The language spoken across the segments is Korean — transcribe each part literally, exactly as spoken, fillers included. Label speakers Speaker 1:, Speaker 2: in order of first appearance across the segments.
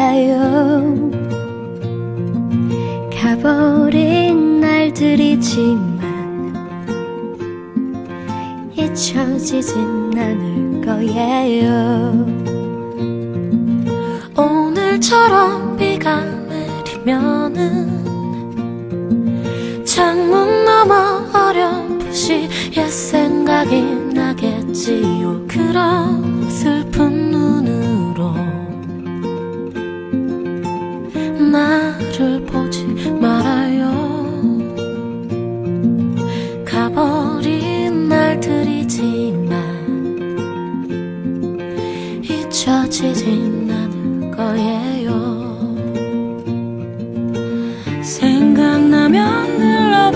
Speaker 1: 거예요. 가버린 날들이지만 잊혀지진 않을 거예요. 오늘처럼 비가 내리면은 창문 너머 어렴풋이 옛 생각이 나겠지요. 그런 슬픈 눈으로 나를 보지 말아요. 가버린 날들이지만 잊혀지진 않을 거예요. 생각나면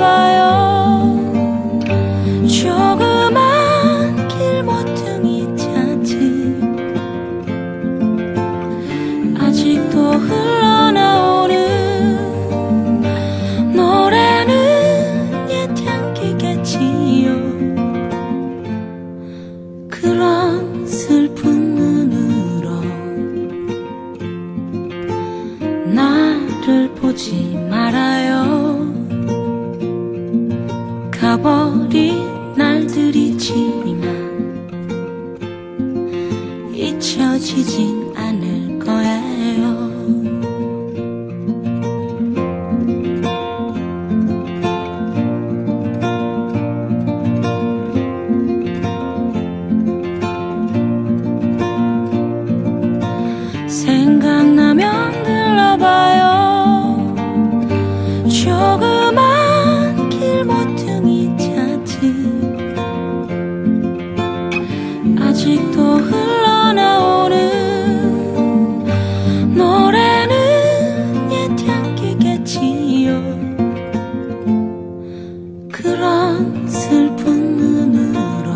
Speaker 1: 들러봐요. 조그만 길 모퉁이 잔치 아직도 흘러나오는 노래는 옛 향기겠지요. 그런 슬픈 눈으로 나를 보지 말아요. 가버린 날들이지만 잊혀지진 않을 거예요. 생각나면 들러봐요. 조그만 길 모퉁이 잔치 아직도 흘러나오는 노래는 옛 향기겠지요. 그런 슬픈 눈으로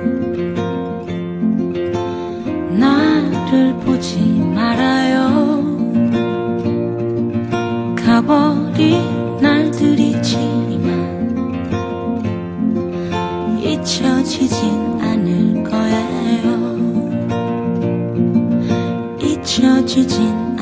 Speaker 1: 나를 보지 말아요. 가버린 날들이지만 잊혀지진 않을 거예요. 잊혀지진